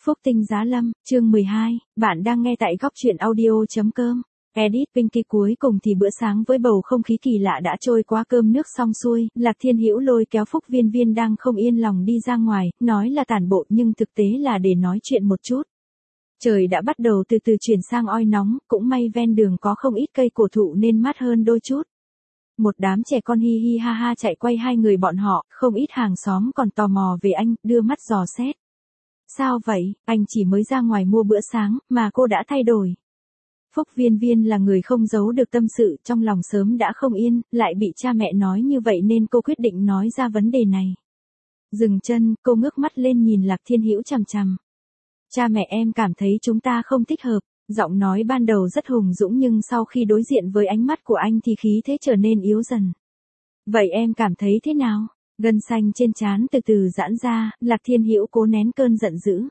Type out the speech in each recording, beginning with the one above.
Phúc Tinh Giá Lâm, chương 12, bạn đang nghe tại góc truyện audio.com. Edit Pinky cuối cùng thì bữa sáng với bầu không khí kỳ lạ đã trôi qua, cơm nước xong xuôi, Lạc Thiên Hữu lôi kéo Phúc Viên Viên đang không yên lòng đi ra ngoài, nói là tản bộ nhưng thực tế là để nói chuyện một chút. Trời đã bắt đầu từ từ chuyển sang oi nóng, cũng may ven đường có không ít cây cổ thụ nên mát hơn đôi chút. Một đám trẻ con hi hi ha ha chạy quay hai người bọn họ, không ít hàng xóm còn tò mò về anh, đưa mắt dò xét. Sao vậy, anh chỉ mới ra ngoài mua bữa sáng, mà cô đã thay đổi. Phúc Viên Viên là người không giấu được tâm sự, trong lòng sớm đã không yên, lại bị cha mẹ nói như vậy nên cô quyết định nói ra vấn đề này. Dừng chân, cô ngước mắt lên nhìn Lạc Thiên Hữu chằm chằm. Cha mẹ em cảm thấy chúng ta không thích hợp. Giọng nói ban đầu rất hùng dũng nhưng sau khi đối diện với ánh mắt của anh thì khí thế trở nên yếu dần. Vậy em cảm thấy thế nào? Gân xanh trên trán từ từ giãn ra, Lạc Thiên Hữu cố nén cơn giận dữ.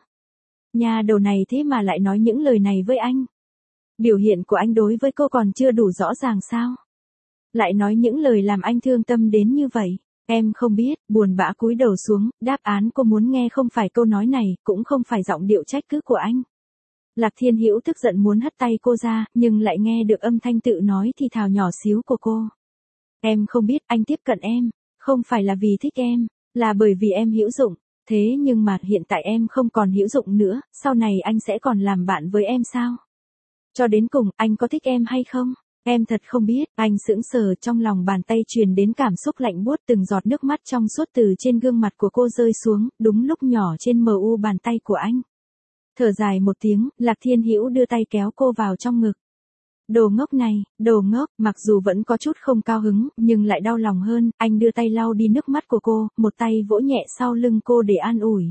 Nhà đầu này thế mà lại nói những lời này với anh. Biểu hiện của anh đối với cô còn chưa đủ rõ ràng sao? Lại nói những lời làm anh thương tâm đến như vậy. Em không biết, buồn bã cúi đầu xuống, đáp án cô muốn nghe không phải câu nói này, cũng không phải giọng điệu trách cứ của anh. Lạc Thiên Hữu tức giận muốn hất tay cô ra, nhưng lại nghe được âm thanh tự nói thì thào nhỏ xíu của cô. Em không biết anh tiếp cận em, không phải là vì thích em, là bởi vì em hữu dụng. Thế nhưng mà hiện tại em không còn hữu dụng nữa, sau này anh sẽ còn làm bạn với em sao? Cho đến cùng, anh có thích em hay không? Em thật không biết, anh sững sờ, trong lòng bàn tay truyền đến cảm xúc lạnh buốt, từng giọt nước mắt trong suốt từ trên gương mặt của cô rơi xuống, đúng lúc nhỏ trên mu bàn tay của anh. Thở dài một tiếng, Lạc Thiên Hữu đưa tay kéo cô vào trong ngực. Đồ ngốc này, đồ ngốc, mặc dù vẫn có chút không cao hứng, nhưng lại đau lòng hơn, anh đưa tay lau đi nước mắt của cô, một tay vỗ nhẹ sau lưng cô để an ủi.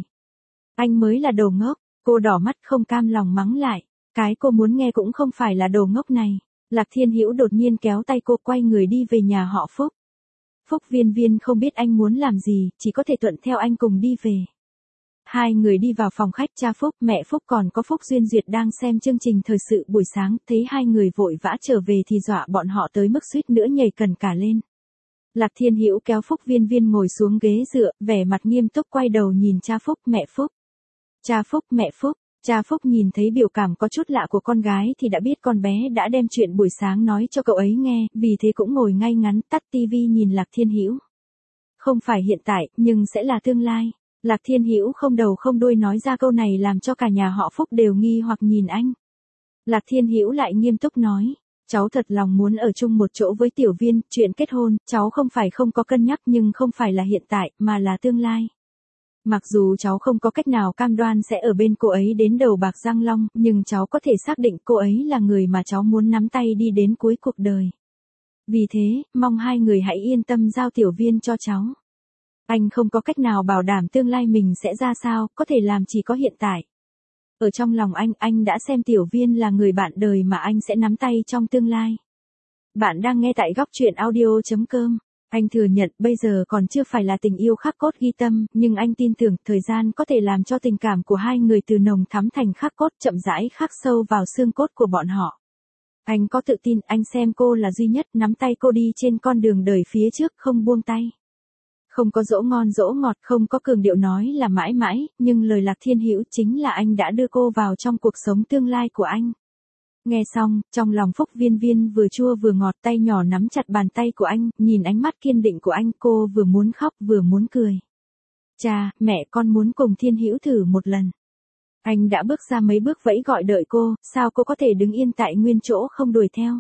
Anh mới là đồ ngốc, cô đỏ mắt không cam lòng mắng lại, cái cô muốn nghe cũng không phải là đồ ngốc này. Lạc Thiên Hữu đột nhiên kéo tay cô quay người đi về nhà họ Phúc. Phúc Viên Viên không biết anh muốn làm gì, chỉ có thể thuận theo anh cùng đi về. Hai người đi vào phòng khách, cha Phúc, mẹ Phúc còn có Phúc Duyên Duyệt đang xem chương trình thời sự buổi sáng, thấy hai người vội vã trở về thì dọa bọn họ tới mức suýt nữa nhảy cần cả lên. Lạc Thiên Hữu kéo Phúc Viên Viên ngồi xuống ghế dựa, vẻ mặt nghiêm túc quay đầu nhìn cha Phúc, mẹ Phúc. Cha Phúc, mẹ Phúc. Cha Phúc nhìn thấy biểu cảm có chút lạ của con gái thì đã biết con bé đã đem chuyện buổi sáng nói cho cậu ấy nghe, vì thế cũng ngồi ngay ngắn tắt tivi nhìn Lạc Thiên Hữu. Không phải hiện tại, nhưng sẽ là tương lai. Lạc Thiên Hữu không đầu không đuôi nói ra câu này làm cho cả nhà họ Phúc đều nghi hoặc nhìn anh. Lạc Thiên Hữu lại nghiêm túc nói, cháu thật lòng muốn ở chung một chỗ với Tiểu Viên, chuyện kết hôn, cháu không phải không có cân nhắc nhưng không phải là hiện tại, mà là tương lai. Mặc dù cháu không có cách nào cam đoan sẽ ở bên cô ấy đến đầu bạc răng long, nhưng cháu có thể xác định cô ấy là người mà cháu muốn nắm tay đi đến cuối cuộc đời. Vì thế, mong hai người hãy yên tâm giao Tiểu Viên cho cháu. Anh không có cách nào bảo đảm tương lai mình sẽ ra sao, có thể làm chỉ có hiện tại. Ở trong lòng anh đã xem Tiểu Viên là người bạn đời mà anh sẽ nắm tay trong tương lai. Bạn đang nghe tại góc truyện audio.com. Anh thừa nhận bây giờ còn chưa phải là tình yêu khắc cốt ghi tâm, nhưng anh tin tưởng thời gian có thể làm cho tình cảm của hai người từ nồng thắm thành khắc cốt, chậm rãi khắc sâu vào xương cốt của bọn họ. Anh có tự tin, anh xem cô là duy nhất, nắm tay cô đi trên con đường đời phía trước không buông tay. Không có dỗ ngon dỗ ngọt, không có cường điệu nói là mãi mãi, nhưng lời Lạc Thiên Hữu chính là anh đã đưa cô vào trong cuộc sống tương lai của anh. Nghe xong, trong lòng Phúc Viên Viên vừa chua vừa ngọt, tay nhỏ nắm chặt bàn tay của anh, nhìn ánh mắt kiên định của anh, cô vừa muốn khóc vừa muốn cười. Cha, mẹ, con muốn cùng Thiên Hữu thử một lần. Anh đã bước ra mấy bước vẫy gọi đợi cô, sao cô có thể đứng yên tại nguyên chỗ không đuổi theo?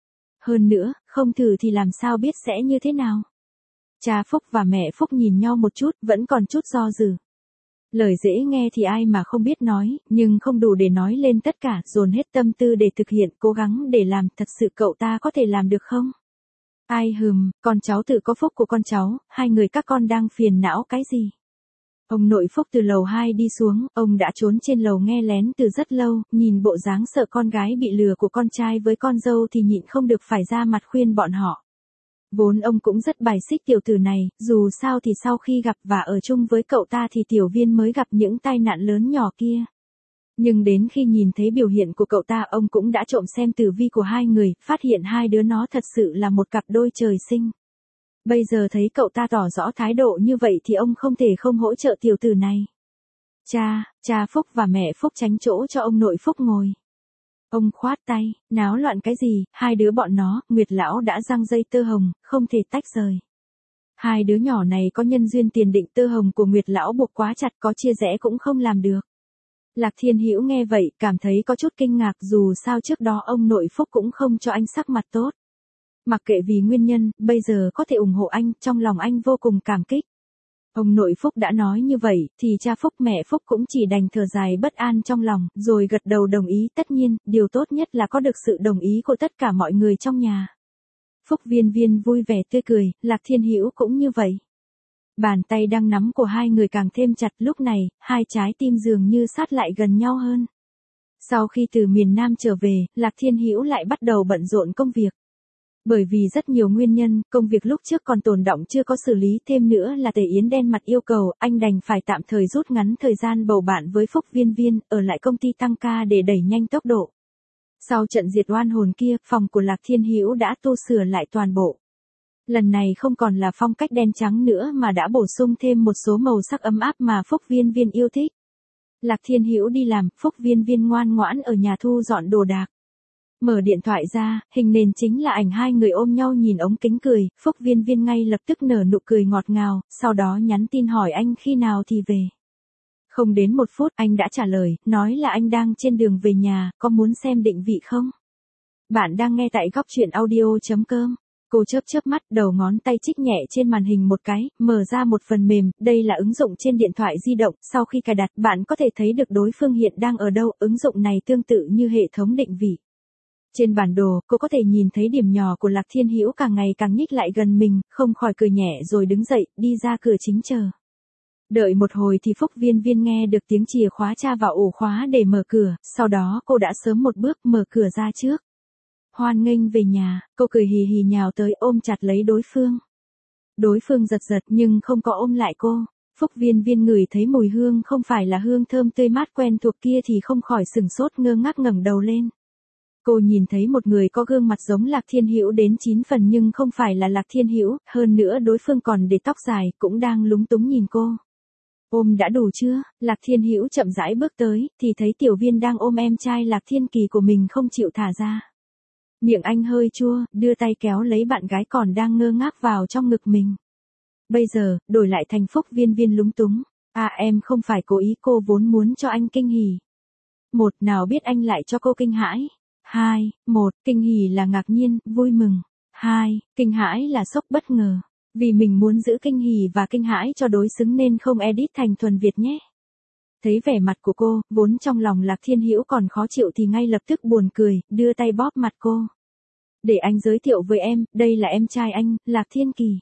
Hơn nữa, không thử thì làm sao biết sẽ như thế nào? Cha Phúc và mẹ Phúc nhìn nhau một chút, vẫn còn chút do dự. Lời dễ nghe thì ai mà không biết nói, nhưng không đủ để nói lên tất cả, dồn hết tâm tư để thực hiện, cố gắng để làm, thật sự cậu ta có thể làm được không? Ai con cháu tự có phúc của con cháu, hai người các con đang phiền não cái gì? Ông nội Phúc từ lầu 2 đi xuống, ông đã trốn trên lầu nghe lén từ rất lâu, nhìn bộ dáng sợ con gái bị lừa của con trai với con dâu thì nhịn không được phải ra mặt khuyên bọn họ. Vốn ông cũng rất bài xích tiểu tử này, dù sao thì sau khi gặp và ở chung với cậu ta thì Tiểu Viên mới gặp những tai nạn lớn nhỏ kia. Nhưng đến khi nhìn thấy biểu hiện của cậu ta, ông cũng đã trộm xem tử vi của hai người, phát hiện hai đứa nó thật sự là một cặp đôi trời sinh. Bây giờ thấy cậu ta tỏ rõ thái độ như vậy thì ông không thể không hỗ trợ tiểu tử này. Cha Phúc và mẹ Phúc tránh chỗ cho ông nội Phúc ngồi. Ông khoát tay, náo loạn cái gì, hai đứa bọn nó, Nguyệt lão đã giăng dây tơ hồng, không thể tách rời. Hai đứa nhỏ này có nhân duyên tiền định, tơ hồng của Nguyệt lão buộc quá chặt, có chia rẽ cũng không làm được. Lạc Thiên Hữu nghe vậy, cảm thấy có chút kinh ngạc, dù sao trước đó ông nội Phúc cũng không cho anh sắc mặt tốt. Mặc kệ vì nguyên nhân, bây giờ có thể ủng hộ anh, trong lòng anh vô cùng cảm kích. Ông nội Phúc đã nói như vậy, thì cha Phúc mẹ Phúc cũng chỉ đành thở dài bất an trong lòng, rồi gật đầu đồng ý. Tất nhiên, điều tốt nhất là có được sự đồng ý của tất cả mọi người trong nhà. Phúc Viên Viên vui vẻ tươi cười, Lạc Thiên Hữu cũng như vậy. Bàn tay đang nắm của hai người càng thêm chặt, lúc này, hai trái tim dường như sát lại gần nhau hơn. Sau khi từ miền Nam trở về, Lạc Thiên Hữu lại bắt đầu bận rộn công việc. Bởi vì rất nhiều nguyên nhân, công việc lúc trước còn tồn đọng chưa có xử lý, thêm nữa là Tề Yến đen mặt yêu cầu, anh đành phải tạm thời rút ngắn thời gian bầu bạn với Phúc Viên Viên, ở lại công ty tăng ca để đẩy nhanh tốc độ. Sau trận diệt oan hồn kia, phòng của Lạc Thiên Hữu đã tu sửa lại toàn bộ. Lần này không còn là phong cách đen trắng nữa mà đã bổ sung thêm một số màu sắc ấm áp mà Phúc Viên Viên yêu thích. Lạc Thiên Hữu đi làm, Phúc Viên Viên ngoan ngoãn ở nhà thu dọn đồ đạc. Mở điện thoại ra, hình nền chính là ảnh hai người ôm nhau nhìn ống kính cười, Phúc Viên Viên ngay lập tức nở nụ cười ngọt ngào, sau đó nhắn tin hỏi anh khi nào thì về. Không đến 1 phút anh đã trả lời, nói là anh đang trên đường về nhà, có muốn xem định vị không? Bạn đang nghe tại góc truyện audio.com. Cô chớp mắt, đầu ngón tay chích nhẹ trên màn hình một cái, mở ra một phần mềm, đây là ứng dụng trên điện thoại di động, sau khi cài đặt bạn có thể thấy được đối phương hiện đang ở đâu, ứng dụng này tương tự như hệ thống định vị. Trên bản đồ, cô có thể nhìn thấy điểm nhỏ của Lạc Thiên Hữu càng ngày càng nhích lại gần mình, không khỏi cười nhẹ rồi đứng dậy, đi ra cửa chính chờ. Đợi một hồi thì Phúc Viên Viên nghe được tiếng chìa khóa tra vào ổ khóa để mở cửa, sau đó cô đã sớm một bước mở cửa ra trước. Hoan nghênh về nhà, cô cười hì hì nhào tới ôm chặt lấy đối phương. Đối phương giật nhưng không có ôm lại cô. Phúc Viên Viên ngửi thấy mùi hương không phải là hương thơm tươi mát quen thuộc kia thì không khỏi sửng sốt ngơ ngác ngẩng đầu lên. Cô nhìn thấy một người có gương mặt giống Lạc Thiên Hữu đến 9 phần nhưng không phải là Lạc Thiên Hữu, hơn nữa đối phương còn để tóc dài, cũng đang lúng túng nhìn cô. Ôm đã đủ chưa? Lạc Thiên Hữu chậm rãi bước tới, thì thấy Tiểu Viên đang ôm em trai Lạc Thiên Kỳ của mình không chịu thả ra. Miệng anh hơi chua, đưa tay kéo lấy bạn gái còn đang ngơ ngác vào trong ngực mình. Bây giờ, đổi lại thành Phúc Viên Viên lúng túng. À em không phải cố ý, cô vốn muốn cho anh kinh hỉ. 1. Nào biết anh lại cho cô kinh hãi. 2. 1. Kinh hỉ là ngạc nhiên, vui mừng. 2. Kinh hãi là sốc bất ngờ. Vì mình muốn giữ kinh hỉ và kinh hãi cho đối xứng nên không edit thành thuần Việt nhé. Thấy vẻ mặt của cô, vốn trong lòng Lạc Thiên Hữu còn khó chịu thì ngay lập tức buồn cười, đưa tay bóp mặt cô. Để anh giới thiệu với em, đây là em trai anh, Lạc Thiên Kỳ.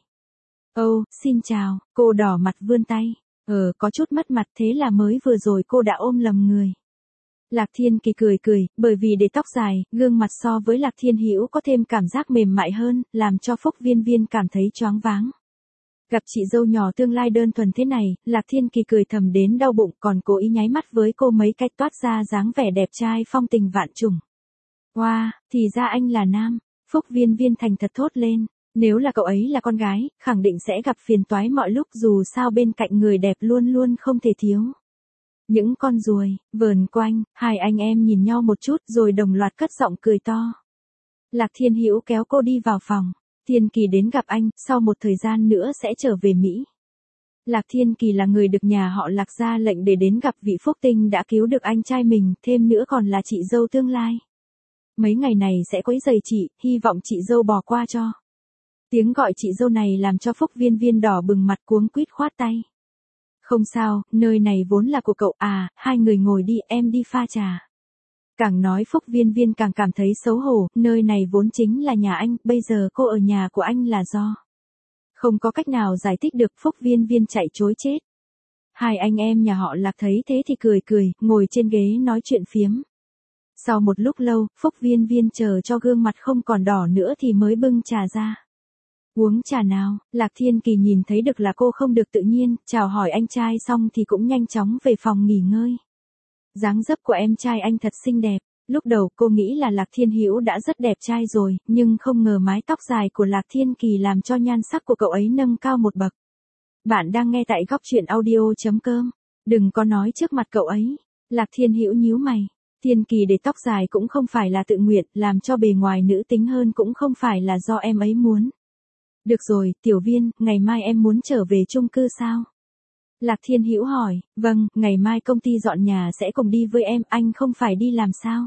Xin chào, cô đỏ mặt vươn tay. Có chút mất mặt, thế là mới vừa rồi cô đã ôm lầm người. Lạc Thiên Kỳ cười, bởi vì để tóc dài, gương mặt so với Lạc Thiên Hữu có thêm cảm giác mềm mại hơn, làm cho Phúc Viên Viên cảm thấy choáng váng. Gặp chị dâu nhỏ tương lai đơn thuần thế này, Lạc Thiên Kỳ cười thầm đến đau bụng, còn cố ý nháy mắt với cô mấy cái toát ra dáng vẻ đẹp trai phong tình vạn trùng. Wow, thì ra anh là nam. Phúc Viên Viên thành thật thốt lên, nếu là cậu ấy là con gái, khẳng định sẽ gặp phiền toái mọi lúc, dù sao bên cạnh người đẹp luôn luôn không thể thiếu. Những con ruồi vờn quanh, hai anh em nhìn nhau một chút rồi đồng loạt cất giọng cười to. Lạc Thiên Hữu kéo cô đi vào phòng. Thiên Kỳ đến gặp anh, sau một thời gian nữa sẽ trở về Mỹ. Lạc Thiên Kỳ là người được nhà họ Lạc ra lệnh để đến gặp vị phúc tinh đã cứu được anh trai mình, thêm nữa còn là chị dâu tương lai. Mấy ngày này sẽ quấy rầy chị, hy vọng chị dâu bỏ qua cho. Tiếng gọi chị dâu này làm cho Phúc Viên Viên đỏ bừng mặt cuống quýt khoát tay. Không sao, nơi này vốn là của cậu à, hai người ngồi đi, em đi pha trà. Càng nói Phúc Viên Viên càng cảm thấy xấu hổ, nơi này vốn chính là nhà anh, bây giờ cô ở nhà của anh là do. Không có cách nào giải thích được, Phúc Viên Viên chạy chối chết. Hai anh em nhà họ Lạc thấy thế thì cười, ngồi trên ghế nói chuyện phiếm. Sau một lúc lâu, Phúc Viên Viên chờ cho gương mặt không còn đỏ nữa thì mới bưng trà ra. Uống trà nào, Lạc Thiên Kỳ nhìn thấy được là cô không được tự nhiên, chào hỏi anh trai xong thì cũng nhanh chóng về phòng nghỉ ngơi. Dáng dấp của em trai anh thật xinh đẹp, lúc đầu cô nghĩ là Lạc Thiên Hữu đã rất đẹp trai rồi, nhưng không ngờ mái tóc dài của Lạc Thiên Kỳ làm cho nhan sắc của cậu ấy nâng cao một bậc. Bạn đang nghe tại góc truyện audio.com. Đừng có nói trước mặt cậu ấy. Lạc Thiên Hữu nhíu mày. Thiên Kỳ để tóc dài cũng không phải là tự nguyện, làm cho bề ngoài nữ tính hơn cũng không phải là do em ấy muốn. Được rồi, Tiểu Viên, ngày mai em muốn trở về chung cư sao? Lạc Thiên Hữu hỏi, vâng, ngày mai công ty dọn nhà sẽ cùng đi với em, anh không phải đi làm sao?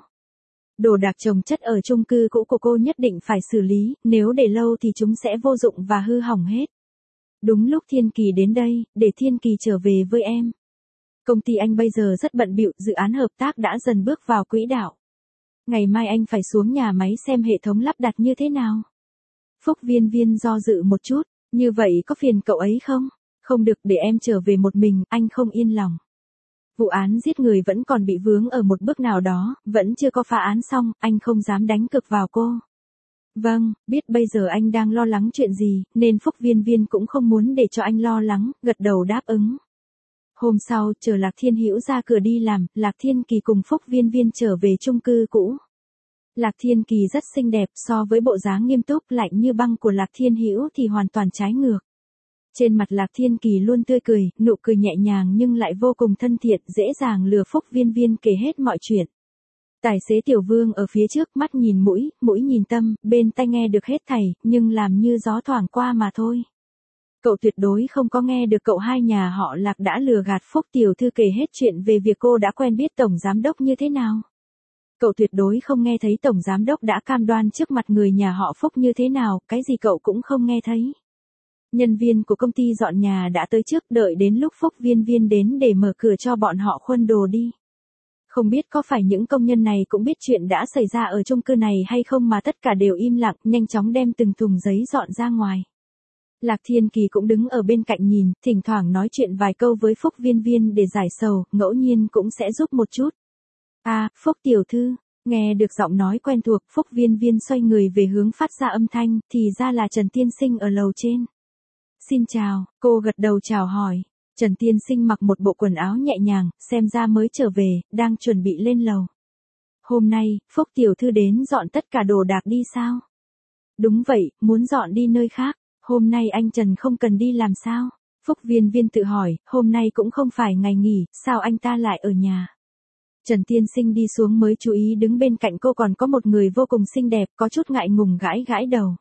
Đồ đạc chồng chất ở chung cư cũ của cô nhất định phải xử lý, nếu để lâu thì chúng sẽ vô dụng và hư hỏng hết. Đúng lúc Thiên Kỳ đến đây, để Thiên Kỳ trở về với em. Công ty anh bây giờ rất bận bịu, dự án hợp tác đã dần bước vào quỹ đạo. Ngày mai anh phải xuống nhà máy xem hệ thống lắp đặt như thế nào. Phúc Viên Viên do dự một chút, như vậy có phiền cậu ấy không? Không được, để em trở về một mình, anh không yên lòng. Vụ án giết người vẫn còn bị vướng ở một bước nào đó, vẫn chưa có phá án xong, anh không dám đánh cược vào cô. Vâng, biết bây giờ anh đang lo lắng chuyện gì, nên Phúc Viên Viên cũng không muốn để cho anh lo lắng, gật đầu đáp ứng. Hôm sau, chờ Lạc Thiên Hữu ra cửa đi làm, Lạc Thiên Kỳ cùng Phúc Viên Viên trở về chung cư cũ. Lạc Thiên Kỳ rất xinh đẹp, so với bộ dáng nghiêm túc lạnh như băng của Lạc Thiên Hữu thì hoàn toàn trái ngược. Trên mặt Lạc Thiên Kỳ luôn tươi cười, nụ cười nhẹ nhàng nhưng lại vô cùng thân thiện, dễ dàng lừa Phúc Viên Viên kể hết mọi chuyện. Tài xế Tiểu Vương ở phía trước, mắt nhìn mũi, mũi nhìn tâm, bên tai nghe được hết thảy, nhưng làm như gió thoảng qua mà thôi. Cậu tuyệt đối không có nghe được cậu hai nhà họ Lạc đã lừa gạt Phúc tiểu thư kể hết chuyện về việc cô đã quen biết tổng giám đốc như thế nào. Cậu tuyệt đối không nghe thấy tổng giám đốc đã cam đoan trước mặt người nhà họ Phúc như thế nào, cái gì cậu cũng không nghe thấy. Nhân viên của công ty dọn nhà đã tới trước, đợi đến lúc Phúc Viên Viên đến để mở cửa cho bọn họ khuân đồ đi. Không biết có phải những công nhân này cũng biết chuyện đã xảy ra ở chung cư này hay không mà tất cả đều im lặng, nhanh chóng đem từng thùng giấy dọn ra ngoài. Lạc Thiên Kỳ cũng đứng ở bên cạnh nhìn, thỉnh thoảng nói chuyện vài câu với Phúc Viên Viên để giải sầu, ngẫu nhiên cũng sẽ giúp một chút. À, Phúc tiểu thư, nghe được giọng nói quen thuộc, Phúc Viên Viên xoay người về hướng phát ra âm thanh, thì ra là Trần Tiên Sinh ở lầu trên. Xin chào, cô gật đầu chào hỏi. Trần Tiên Sinh mặc một bộ quần áo nhẹ nhàng, xem ra mới trở về, đang chuẩn bị lên lầu. Hôm nay, Phúc tiểu thư đến dọn tất cả đồ đạc đi sao? Đúng vậy, muốn dọn đi nơi khác. Hôm nay anh Trần không cần đi làm sao? Phúc Viên Viên tự hỏi, hôm nay cũng không phải ngày nghỉ, sao anh ta lại ở nhà? Trần Tiên Sinh đi xuống mới chú ý đứng bên cạnh cô còn có một người vô cùng xinh đẹp, có chút ngại ngùng gãi gãi đầu.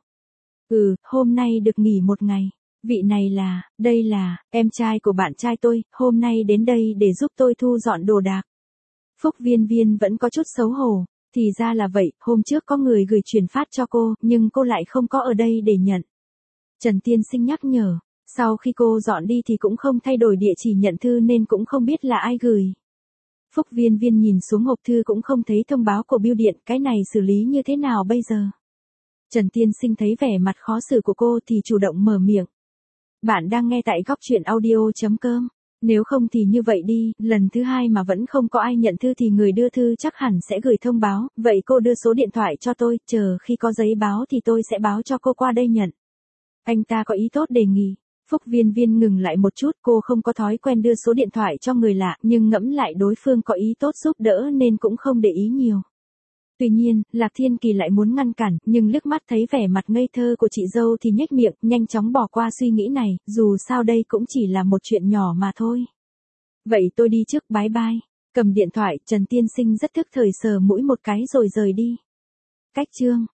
Hôm nay được nghỉ một ngày. Vị này là, đây là, em trai của bạn trai tôi, hôm nay đến đây để giúp tôi thu dọn đồ đạc. Phúc Viên Viên vẫn có chút xấu hổ, thì ra là vậy, hôm trước có người gửi truyền phát cho cô, nhưng cô lại không có ở đây để nhận. Trần Tiên Sinh nhắc nhở, sau khi cô dọn đi thì cũng không thay đổi địa chỉ nhận thư nên cũng không biết là ai gửi. Phúc Viên Viên nhìn xuống hộp thư cũng không thấy thông báo của bưu điện, cái này xử lý như thế nào bây giờ? Trần Tiên Sinh thấy vẻ mặt khó xử của cô thì chủ động mở miệng. Bạn đang nghe tại góc truyện audio.com. Nếu không thì như vậy đi, lần thứ hai mà vẫn không có ai nhận thư thì người đưa thư chắc hẳn sẽ gửi thông báo, vậy cô đưa số điện thoại cho tôi, chờ khi có giấy báo thì tôi sẽ báo cho cô qua đây nhận. Anh ta có ý tốt đề nghị. Phúc Viên Viên ngừng lại một chút, cô không có thói quen đưa số điện thoại cho người lạ, nhưng ngẫm lại đối phương có ý tốt giúp đỡ nên cũng không để ý nhiều. Tuy nhiên, Lạc Thiên Kỳ lại muốn ngăn cản, nhưng liếc mắt thấy vẻ mặt ngây thơ của chị dâu thì nhếch miệng, nhanh chóng bỏ qua suy nghĩ này, dù sao đây cũng chỉ là một chuyện nhỏ mà thôi. Vậy tôi đi trước, bye bye. Cầm điện thoại, Trần Tiên Sinh rất thức thời sờ mũi một cái rồi rời đi. Cách chương